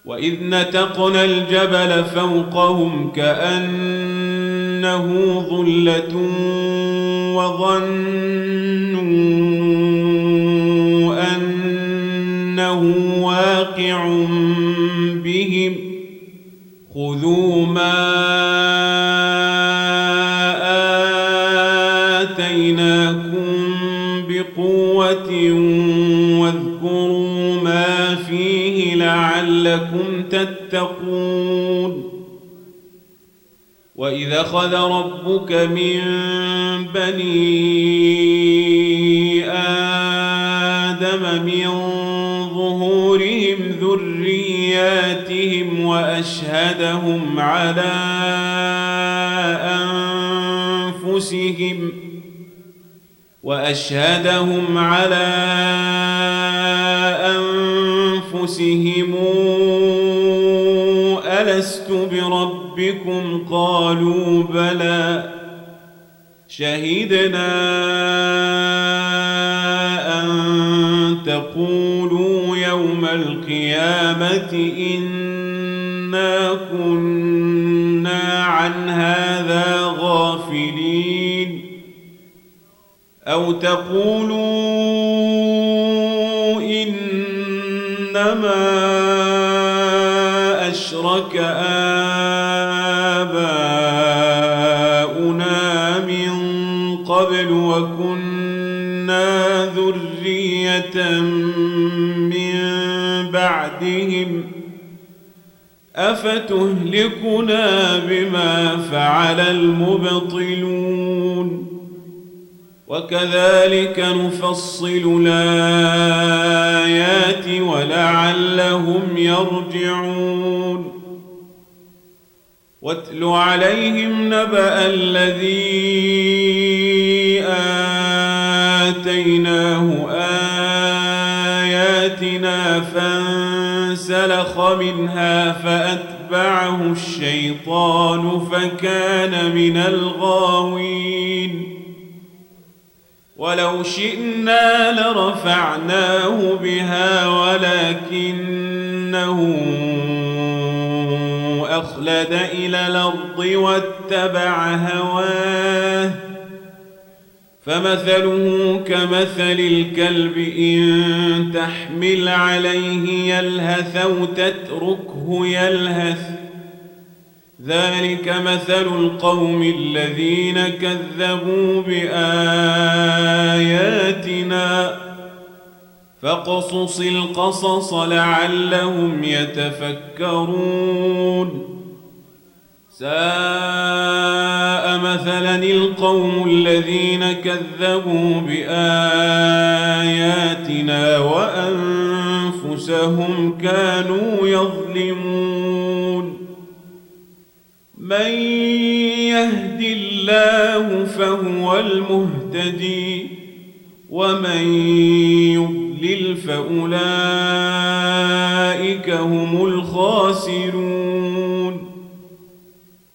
وإذ نتقنا الجبل فوقهم كأنه ظلة وظنوا أنه واقع بهم خذوا ما آتيناكم بقوة واذكروا ما فيه لعلكم تتقون وإذا أخذ ربك من بني آدم من ظهورهم ذرياتهم وأشهدهم على أنفسهم ألست بربكم قالوا بلى شهدنا أن تقولوا يوم القيامة إنا كنا عن هذا غافلين أو تقولوا إنما أشرك آباؤنا من قبل وكنا ذرية من بعدهم أفتهلكنا بما فعل المبطلون وكذلك نفصل الآيات ولعلهم يرجعون واتل عليهم نبأ الذي آتيناه آياتنا فانسلخ منها فأتبعه الشيطان فكان من الغاوين ولو شئنا لرفعناه بها ولكنه أخلد إلى الأرض واتبع هواه فمثله كمثل الكلب إن تحمل عليه يلهث أو تتركه يلهث ذلك مثل القوم الذين كذبوا بآياتنا فاقصص القصص لعلهم يتفكرون ساء مثلا القوم الذين كذبوا بآياتنا وأنفسهم كانوا يظلمون من يهد الله فهو المهتدي ومن يضلل فأولئك هم الخاسرون